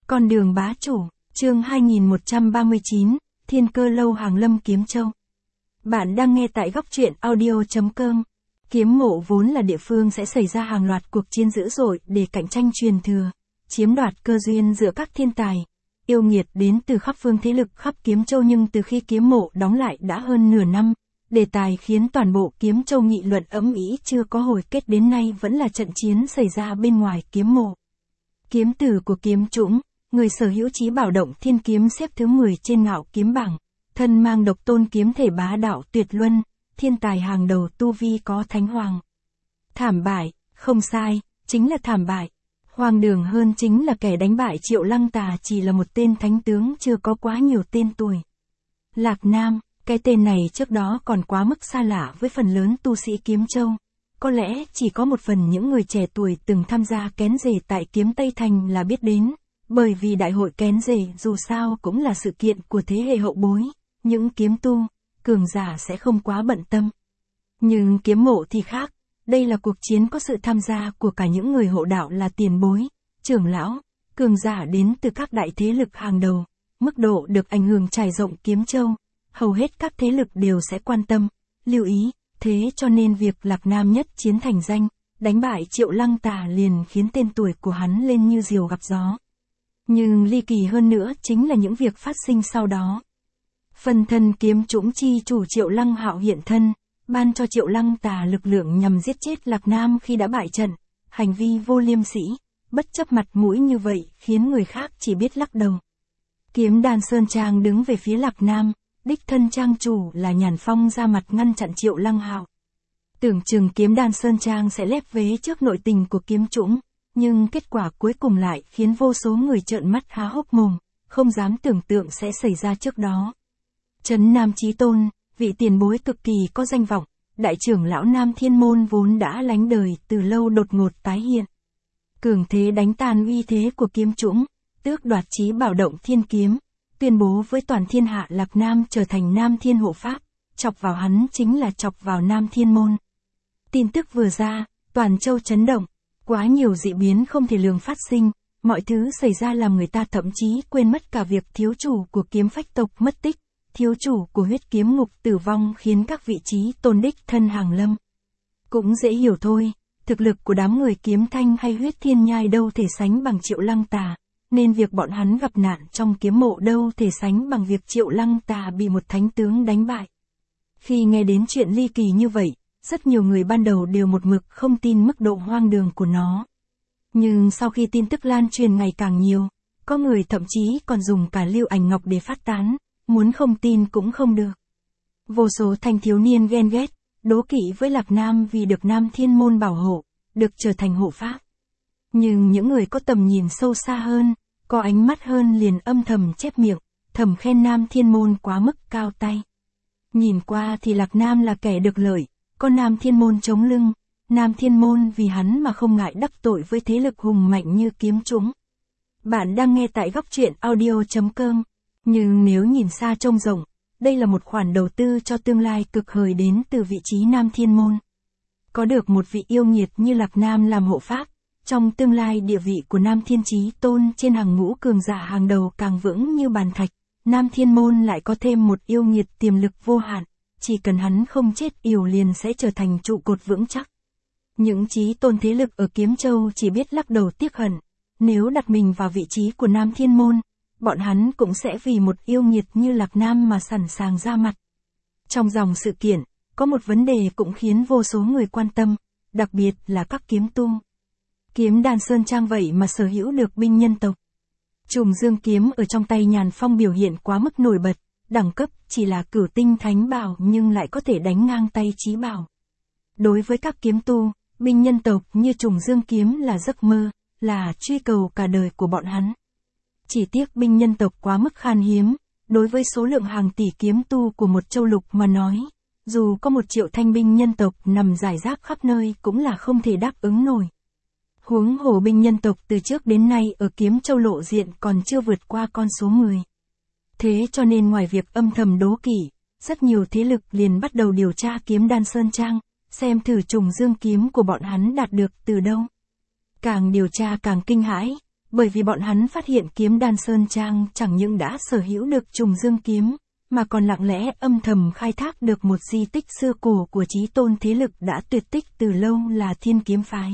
Con đường bá chủ, chương 2139, Thiên Cơ Lâu Hàng Lâm Kiếm Châu. Bạn đang nghe tại góc truyện audio.com. Kiếm mộ vốn là địa phương sẽ xảy ra hàng loạt cuộc chiến dữ dội để cạnh tranh truyền thừa, chiếm đoạt cơ duyên giữa các thiên tài, yêu nghiệt đến từ khắp phương thế lực khắp Kiếm Châu, nhưng từ khi kiếm mộ đóng lại đã hơn nửa năm, đề tài khiến toàn bộ Kiếm Châu nghị luận ầm ĩ chưa có hồi kết đến nay vẫn là trận chiến xảy ra bên ngoài kiếm mộ. Kiếm tử của kiếm chủng, người sở hữu chí bảo động thiên kiếm xếp thứ 10 trên ngạo kiếm bảng, thân mang độc tôn kiếm thể bá đạo tuyệt luân, thiên tài hàng đầu tu vi có thánh hoàng. Thảm bại, không sai, chính là thảm bại. Hoang đường hơn chính là kẻ đánh bại Triệu Lăng Tà chỉ là một tên thánh tướng chưa có quá nhiều tên tuổi. Lạc Nam, cái tên này trước đó còn quá mức xa lạ với phần lớn tu sĩ Kiếm Châu. Có lẽ chỉ có một phần những người trẻ tuổi từng tham gia kén rể tại Kiếm Tây Thành là biết đến, bởi vì đại hội kén rể dù sao cũng là sự kiện của thế hệ hậu bối, những kiếm tu, cường giả sẽ không quá bận tâm. Nhưng kiếm mộ thì khác, đây là cuộc chiến có sự tham gia của cả những người hộ đạo là tiền bối, trưởng lão, cường giả đến từ các đại thế lực hàng đầu, mức độ được ảnh hưởng trải rộng Kiếm Châu, hầu hết các thế lực đều sẽ quan tâm, lưu ý. Thế cho nên việc Lạc Nam nhất chiến thành danh, đánh bại Triệu Lăng Tà liền khiến tên tuổi của hắn lên như diều gặp gió. Nhưng ly kỳ hơn nữa chính là những việc phát sinh sau đó. Phân thân kiếm chủng chi chủ Triệu Lăng Hạo hiện thân, ban cho Triệu Lăng Tà lực lượng nhằm giết chết Lạc Nam khi đã bại trận, hành vi vô liêm sỉ, bất chấp mặt mũi như vậy khiến người khác chỉ biết lắc đầu. Kiếm Đan Sơn Trang đứng về phía Lạc Nam. Đích thân trang chủ là Nhàn Phong ra mặt ngăn chặn Triệu Lăng Hạo. Tưởng chừng Kiếm Đan Sơn Trang sẽ lép vế trước nội tình của kiếm chủng, nhưng kết quả cuối cùng lại khiến vô số người trợn mắt há hốc mồm, không dám tưởng tượng sẽ xảy ra trước đó. Trấn Nam Chí Tôn, vị tiền bối cực kỳ có danh vọng, đại trưởng lão Nam Thiên Môn vốn đã lánh đời từ lâu đột ngột tái hiện. Cường thế đánh tan uy thế của kiếm chủng, tước đoạt chí bảo động thiên kiếm. Tuyên bố với toàn thiên hạ Lạc Nam trở thành Nam Thiên hộ pháp, chọc vào hắn chính là chọc vào Nam Thiên Môn. Tin tức vừa ra, toàn châu chấn động, quá nhiều dị biến không thể lường phát sinh, mọi thứ xảy ra làm người ta thậm chí quên mất cả việc thiếu chủ của kiếm phách tộc mất tích, thiếu chủ của huyết kiếm ngục tử vong khiến các vị trí tôn đích thân hàng lâm. Cũng dễ hiểu thôi, thực lực của đám người kiếm thanh hay huyết thiên nhai đâu thể sánh bằng Triệu Lăng Tà. Nên việc bọn hắn gặp nạn trong kiếm mộ đâu thể sánh bằng việc Triệu Lăng Tà bị một thánh tướng đánh bại. Khi nghe đến chuyện ly kỳ như vậy, rất nhiều người ban đầu đều một mực không tin mức độ hoang đường của nó. Nhưng sau khi tin tức lan truyền ngày càng nhiều, có người thậm chí còn dùng cả lưu ảnh ngọc để phát tán, muốn không tin cũng không được. Vô số thanh thiếu niên ghen ghét, đố kỵ với Lạc Nam vì được Nam Thiên Môn bảo hộ, được trở thành hộ pháp. Nhưng những người có tầm nhìn sâu xa hơn, có ánh mắt hơn liền âm thầm chép miệng, thầm khen Nam Thiên Môn quá mức cao tay. Nhìn qua thì Lạc Nam là kẻ được lợi, có Nam Thiên Môn chống lưng, Nam Thiên Môn vì hắn mà không ngại đắc tội với thế lực hùng mạnh như kiếm chủng. Bạn đang nghe tại góc truyện audio.com, nhưng nếu nhìn xa trông rộng, đây là một khoản đầu tư cho tương lai cực hời đến từ vị trí Nam Thiên Môn. Có được một vị yêu nghiệt như Lạc Nam làm hộ pháp, trong tương lai địa vị của Nam Thiên Chí Tôn trên hàng ngũ cường giả hàng đầu càng vững như bàn thạch, Nam Thiên Môn lại có thêm một yêu nghiệt tiềm lực vô hạn, chỉ cần hắn không chết yểu liền sẽ trở thành trụ cột vững chắc. Những chí tôn thế lực ở Kiếm Châu chỉ biết lắc đầu tiếc hận, nếu đặt mình vào vị trí của Nam Thiên Môn, bọn hắn cũng sẽ vì một yêu nghiệt như Lạc Nam mà sẵn sàng ra mặt. Trong dòng sự kiện, có một vấn đề cũng khiến vô số người quan tâm, đặc biệt là các kiếm tu. Kiếm Đan Sơn Trang vậy mà sở hữu được binh nhân tộc. Trùng Dương kiếm ở trong tay Nhàn Phong biểu hiện quá mức nổi bật, đẳng cấp chỉ là cửu tinh thánh bảo nhưng lại có thể đánh ngang tay chí bảo. Đối với các kiếm tu, binh nhân tộc như Trùng Dương kiếm là giấc mơ, là truy cầu cả đời của bọn hắn. Chỉ tiếc binh nhân tộc quá mức khan hiếm, đối với số lượng hàng tỷ kiếm tu của một châu lục mà nói, dù có 1 triệu thanh binh nhân tộc nằm rải rác khắp nơi cũng là không thể đáp ứng nổi. Huống hồ binh nhân tộc từ trước đến nay ở Kiếm Châu lộ diện còn chưa vượt qua con số 10. Thế cho nên ngoài việc âm thầm đố kỵ, rất nhiều thế lực liền bắt đầu điều tra Kiếm Đan Sơn Trang, xem thử Trùng Dương kiếm của bọn hắn đạt được từ đâu. Càng điều tra càng kinh hãi, bởi vì bọn hắn phát hiện kiếm đan Sơn Trang chẳng những đã sở hữu được trùng dương kiếm, mà còn lặng lẽ âm thầm khai thác được một di tích xưa cổ của chí tôn thế lực đã tuyệt tích từ lâu là Thiên Kiếm Phái.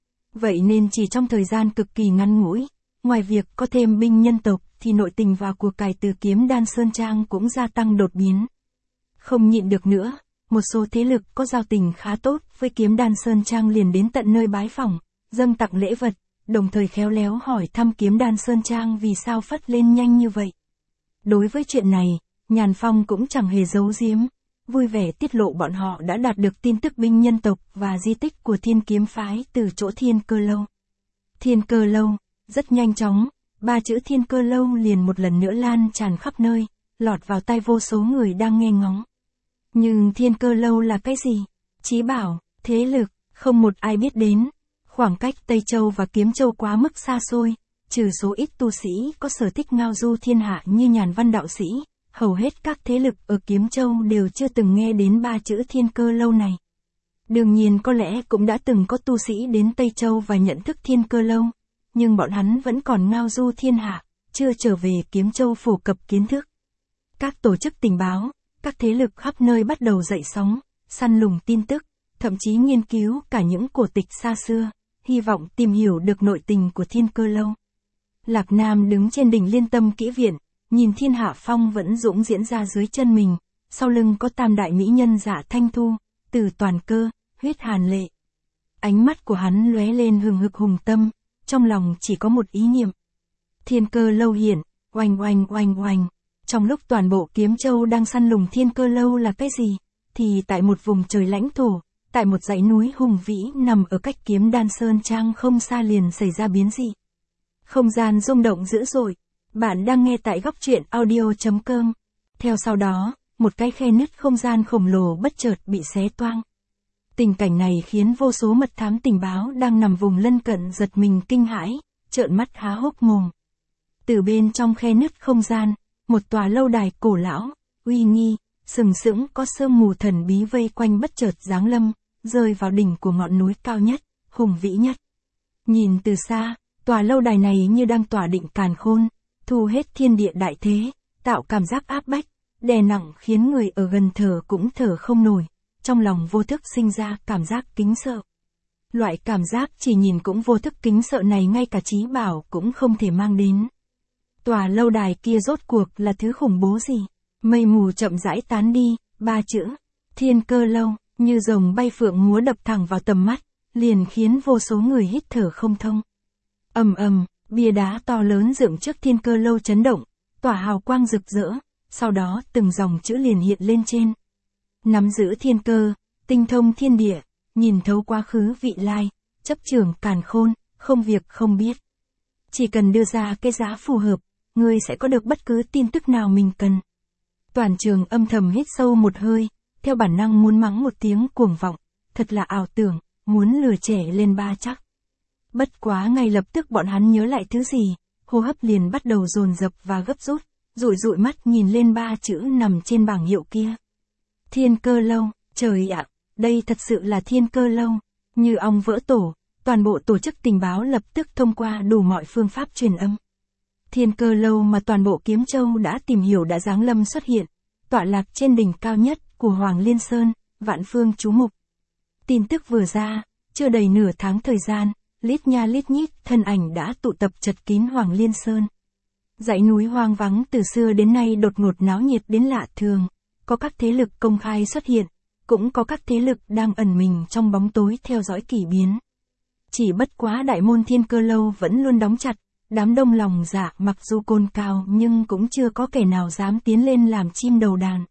Vậy nên chỉ trong thời gian cực kỳ ngắn ngủi, ngoài việc có thêm binh nhân tộc thì nội tình và của cải từ kiếm đan Sơn Trang cũng gia tăng đột biến. Không nhịn được nữa, một số thế lực có giao tình khá tốt với kiếm đan Sơn Trang liền đến tận nơi bái phỏng, dâng tặng lễ vật, đồng thời khéo léo hỏi thăm kiếm đan Sơn Trang vì sao phất lên nhanh như vậy. Đối với chuyện này, Nhàn Phong cũng chẳng hề giấu giếm, vui vẻ tiết lộ bọn họ đã đạt được tin tức binh nhân tộc và di tích của Thiên Kiếm Phái từ chỗ Thiên Cơ Lâu. Thiên Cơ Lâu, rất nhanh chóng, ba chữ Thiên Cơ Lâu liền một lần nữa lan tràn khắp nơi, lọt vào tai vô số người đang nghe ngóng. Nhưng Thiên Cơ Lâu là cái gì? Chí bảo, thế lực, không một ai biết đến. Khoảng cách Tây Châu và Kiếm Châu quá mức xa xôi, trừ số ít tu sĩ có sở thích ngao du thiên hạ như Nhàn Văn đạo sĩ, hầu hết các thế lực ở Kiếm Châu đều chưa từng nghe đến ba chữ Thiên Cơ Lâu này. Đương nhiên có lẽ cũng đã từng có tu sĩ đến Tây Châu và nhận thức Thiên Cơ Lâu, nhưng bọn hắn vẫn còn ngao du thiên hạ, chưa trở về Kiếm Châu phổ cập kiến thức. Các tổ chức tình báo, các thế lực khắp nơi bắt đầu dậy sóng, săn lùng tin tức, thậm chí nghiên cứu cả những cổ tịch xa xưa, hy vọng tìm hiểu được nội tình của Thiên Cơ Lâu. Lạc Nam đứng trên đỉnh Liên Tâm Kỹ Viện, nhìn thiên hạ phong vẫn dũng diễn ra dưới chân mình, sau lưng có tam đại mỹ nhân Dạ Thanh Thu, Từ Toàn Cơ, Huyết Hàn Lệ. Ánh mắt của hắn lóe lên hừng hực hùng tâm, trong lòng chỉ có một ý niệm. Thiên Cơ Lâu hiện, oanh oanh oanh oanh. Trong lúc toàn bộ Kiếm Châu đang săn lùng Thiên Cơ Lâu là cái gì, thì tại một vùng trời lãnh thổ, tại một dãy núi hùng vĩ nằm ở cách Kiếm Đan Sơn Trang không xa liền xảy ra biến dị. Không gian rung động dữ dội. Bạn đang nghe tại góc truyện audio.com. Theo sau đó, một cái khe nứt không gian khổng lồ bất chợt bị xé toang. Tình cảnh này khiến vô số mật thám tình báo đang nằm vùng lân cận giật mình kinh hãi, trợn mắt há hốc mồm. Từ bên trong khe nứt không gian, một tòa lâu đài cổ lão, uy nghi, sừng sững có sương mù thần bí vây quanh bất chợt giáng lâm, rơi vào đỉnh của ngọn núi cao nhất, hùng vĩ nhất. Nhìn từ xa, tòa lâu đài này như đang tỏa định càn khôn, thu hết thiên địa đại thế, tạo cảm giác áp bách, đè nặng khiến người ở gần thở cũng thở không nổi, trong lòng vô thức sinh ra cảm giác kính sợ. Loại cảm giác chỉ nhìn cũng vô thức kính sợ này ngay cả trí bảo cũng không thể mang đến. Tòa lâu đài kia rốt cuộc là thứ khủng bố gì? Mây mù chậm rãi tán đi, ba chữ Thiên Cơ Lâu như rồng bay phượng múa đập thẳng vào tầm mắt, liền khiến vô số người hít thở không thông. Ầm ầm, bia đá to lớn dựng trước Thiên Cơ Lâu chấn động, tỏa hào quang rực rỡ, sau đó từng dòng chữ liền hiện lên trên. Nắm giữ thiên cơ, tinh thông thiên địa, nhìn thấu quá khứ vị lai, chấp trưởng càn khôn, không việc không biết. Chỉ cần đưa ra cái giá phù hợp, ngươi sẽ có được bất cứ tin tức nào mình cần. Toàn trường âm thầm hít sâu một hơi, theo bản năng muốn mắng một tiếng cuồng vọng, thật là ảo tưởng, muốn lừa trẻ lên ba chắc. Bất quá ngay lập tức bọn hắn nhớ lại thứ gì, hô hấp liền bắt đầu dồn dập và gấp rút, dụi dụi mắt nhìn lên ba chữ nằm trên bảng hiệu kia. Thiên Cơ Lâu, trời ạ, đây thật sự là Thiên Cơ Lâu. Như ong vỡ tổ, toàn bộ tổ chức tình báo lập tức thông qua đủ mọi phương pháp truyền âm. Thiên Cơ Lâu mà toàn bộ Kiếm Châu đã tìm hiểu đã giáng lâm xuất hiện, tọa lạc trên đỉnh cao nhất của Hoàng Liên Sơn, vạn phương chú mục. Tin tức vừa ra, chưa đầy nửa tháng thời gian, lít nha lít nhít thân ảnh đã tụ tập chật kín Hoàng Liên Sơn. Dãy núi hoang vắng từ xưa đến nay đột ngột náo nhiệt đến lạ thường, có các thế lực công khai xuất hiện, cũng có các thế lực đang ẩn mình trong bóng tối theo dõi kỳ biến. Chỉ bất quá đại môn Thiên Cơ Lâu vẫn luôn đóng chặt, đám đông lòng dạ mặc dù cồn cào nhưng cũng chưa có kẻ nào dám tiến lên làm chim đầu đàn.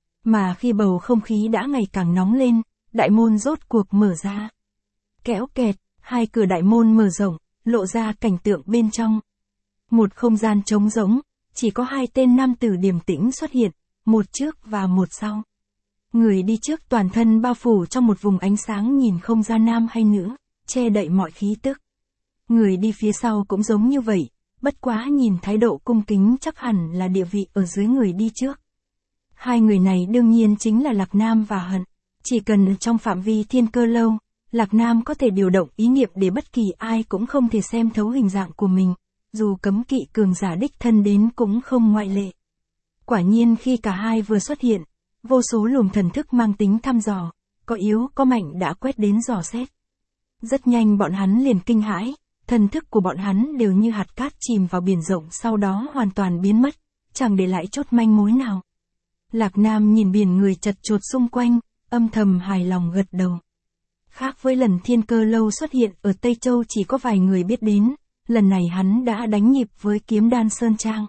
Mà khi bầu không khí đã ngày càng nóng lên, đại môn rốt cuộc mở ra. Kéo kẹt, hai cửa đại môn mở rộng, lộ ra cảnh tượng bên trong. Một không gian trống rỗng, chỉ có hai tên nam tử điềm tĩnh xuất hiện, một trước và một sau. Người đi trước toàn thân bao phủ trong một vùng ánh sáng nhìn không ra nam hay nữ, che đậy mọi khí tức. Người đi phía sau cũng giống như vậy, bất quá nhìn thái độ cung kính chắc hẳn là địa vị ở dưới người đi trước. Hai người này đương nhiên chính là Lạc Nam và Hận. Chỉ cần trong phạm vi Thiên Cơ Lâu, Lạc Nam có thể điều động ý niệm để bất kỳ ai cũng không thể xem thấu hình dạng của mình, dù cấm kỵ cường giả đích thân đến cũng không ngoại lệ. Quả nhiên khi cả hai vừa xuất hiện, vô số luồng thần thức mang tính thăm dò, có yếu có mạnh đã quét đến dò xét. Rất nhanh bọn hắn liền kinh hãi, thần thức của bọn hắn đều như hạt cát chìm vào biển rộng sau đó hoàn toàn biến mất, chẳng để lại chút manh mối nào. Lạc Nam nhìn biển người chật chội xung quanh, âm thầm hài lòng gật đầu. Khác với lần Thiên Cơ Lâu xuất hiện ở Tây Châu chỉ có vài người biết đến, lần này hắn đã đánh nhịp với Kiếm Đan Sơn Trang.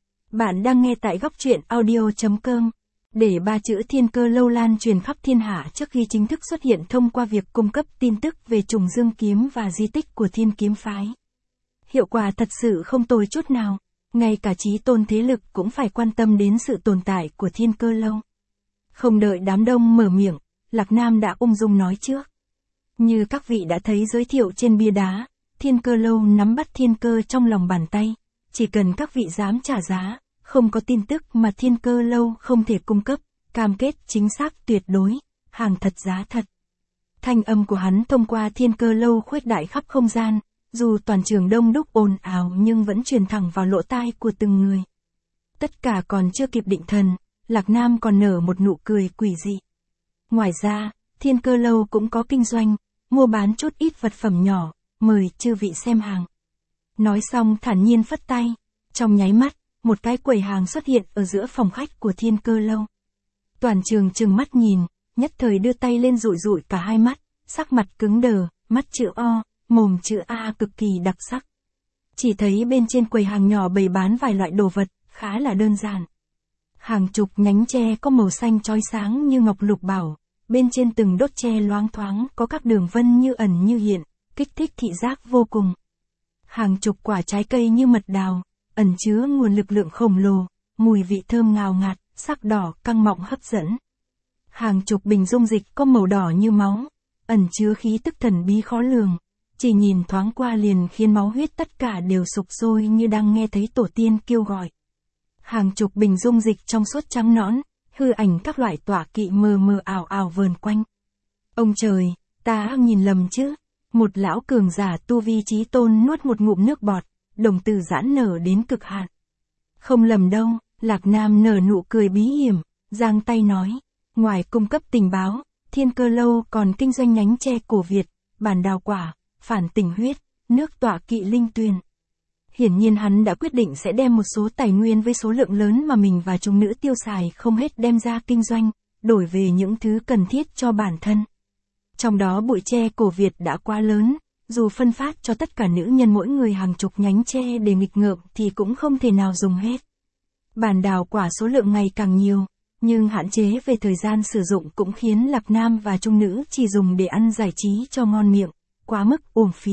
Bạn đang nghe tại góc truyện audio.com. Để 3 chữ Thiên Cơ Lâu lan truyền khắp thiên hạ trước khi chính thức xuất hiện thông qua việc cung cấp tin tức về trùng dương kiếm và di tích của Thiên Kiếm Phái. Hiệu quả thật sự không tồi chút nào, ngay cả chí tôn thế lực cũng phải quan tâm đến sự tồn tại của Thiên Cơ Lâu. Không đợi đám đông mở miệng, Lạc Nam đã ung dung nói trước. Như các vị đã thấy giới thiệu trên bia đá, Thiên Cơ Lâu nắm bắt thiên cơ trong lòng bàn tay, chỉ cần các vị dám trả giá, không có tin tức mà Thiên Cơ Lâu không thể cung cấp, cam kết chính xác tuyệt đối, hàng thật giá thật. Thanh âm của hắn thông qua Thiên Cơ Lâu khuếch đại khắp không gian, dù toàn trường đông đúc ồn ào nhưng vẫn truyền thẳng vào lỗ tai của từng người. Tất cả còn chưa kịp định thần, Lạc Nam còn nở một nụ cười quỷ dị. Ngoài ra, Thiên Cơ Lâu cũng có kinh doanh, mua bán chút ít vật phẩm nhỏ, mời chư vị xem hàng. Nói xong thản nhiên phất tay, trong nháy mắt, một cái quầy hàng xuất hiện ở giữa phòng khách của Thiên Cơ Lâu. Toàn trường trừng mắt nhìn, nhất thời đưa tay lên dụi dụi cả hai mắt, sắc mặt cứng đờ, mắt chữ O, mồm chữ A cực kỳ đặc sắc. Chỉ thấy bên trên quầy hàng nhỏ bày bán vài loại đồ vật, khá là đơn giản. Hàng chục nhánh tre có màu xanh chói sáng như ngọc lục bảo, bên trên từng đốt tre loáng thoáng có các đường vân như ẩn như hiện, kích thích thị giác vô cùng. Hàng chục quả trái cây như mật đào, ẩn chứa nguồn lực lượng khổng lồ, mùi vị thơm ngào ngạt, sắc đỏ căng mọng hấp dẫn. Hàng chục bình dung dịch có màu đỏ như máu, ẩn chứa khí tức thần bí khó lường, chỉ nhìn thoáng qua liền khiến máu huyết tất cả đều sục sôi như đang nghe thấy tổ tiên kêu gọi. Hàng chục bình dung dịch trong suốt trắng nõn, hư ảnh các loại tọa kỵ mờ mờ ảo ảo vờn quanh. Ông trời, ta nhìn lầm chứ? Một lão cường giả tu vi chí tôn nuốt một ngụm nước bọt, đồng tử giãn nở đến cực hạn. Không lầm đâu, Lạc Nam nở nụ cười bí hiểm, giang tay nói, ngoài cung cấp tình báo, Thiên Cơ Lâu còn kinh doanh nhánh tre cổ Việt, bản đào quả, phản tình huyết, nước tọa kỵ linh tuyền. Hiển nhiên hắn đã quyết định sẽ đem một số tài nguyên với số lượng lớn mà mình và chúng nữ tiêu xài không hết đem ra kinh doanh, đổi về những thứ cần thiết cho bản thân. Trong đó bụi tre cổ Việt đã quá lớn, dù phân phát cho tất cả nữ nhân mỗi người hàng chục nhánh tre để nghịch ngợm thì cũng không thể nào dùng hết. Bản đào quả số lượng ngày càng nhiều, nhưng hạn chế về thời gian sử dụng cũng khiến Lạc Nam và trung nữ chỉ dùng để ăn giải trí cho ngon miệng, quá mức uổng phí.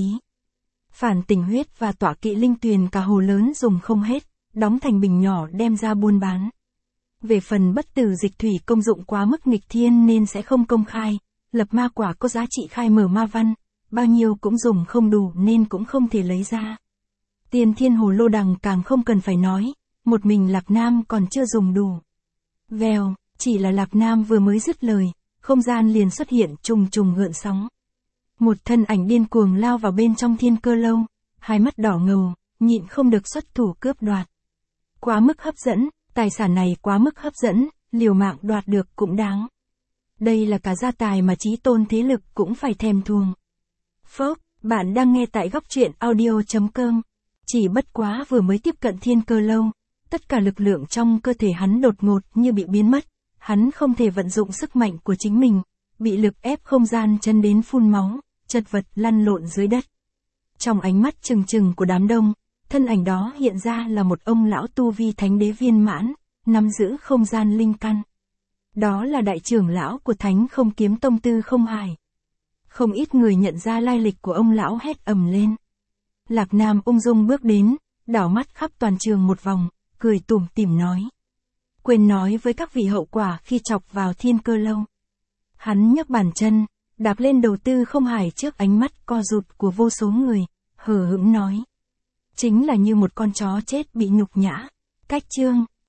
Phản tình huyết và tọa kỵ linh tuyền cả hồ lớn dùng không hết, đóng thành bình nhỏ đem ra buôn bán. Về phần bất tử dịch thủy công dụng quá mức nghịch thiên nên sẽ không công khai, lập ma quả có giá trị khai mở ma văn, bao nhiêu cũng dùng không đủ nên cũng không thể lấy ra. Tiên thiên hồ lô đằng càng không cần phải nói, một mình Lạc Nam còn chưa dùng đủ. Vèo, chỉ là Lạc Nam vừa mới dứt lời, không gian liền xuất hiện trùng trùng gợn sóng. Một thân ảnh điên cuồng lao vào bên trong Thiên Cơ Lâu, hai mắt đỏ ngầu, nhịn không được xuất thủ cướp đoạt. Quá mức hấp dẫn, tài sản này quá mức hấp dẫn, liều mạng đoạt được cũng đáng. Đây là cả gia tài mà chí tôn thế lực cũng phải thèm thuồng. Phốc, bạn đang nghe tại góc truyện audio.com. Chỉ bất quá vừa mới tiếp cận Thiên Cơ Lâu, tất cả lực lượng trong cơ thể hắn đột ngột như bị biến mất, hắn không thể vận dụng sức mạnh của chính mình, bị lực ép không gian chân đến phun máu, chật vật lăn lộn dưới đất. Trong ánh mắt trừng trừng của đám đông, thân ảnh đó hiện ra là một ông lão tu vi thánh đế viên mãn, nắm giữ không gian linh căn. Đó là đại trưởng lão của Thánh Không Kiếm Tông Tư Không Hải. Không ít người nhận ra lai lịch của ông lão hét ầm lên. Lạc Nam ung dung bước đến, đảo mắt khắp toàn trường một vòng, cười tủm tỉm nói. Quên nói với các vị hậu quả khi chọc vào Thiên Cơ Lâu. Hắn nhấc bàn chân, đạp lên đầu Tư Không Hải trước ánh mắt co rụt của vô số người, hờ hững nói. Chính là như một con chó chết bị nhục nhã. Cách chương.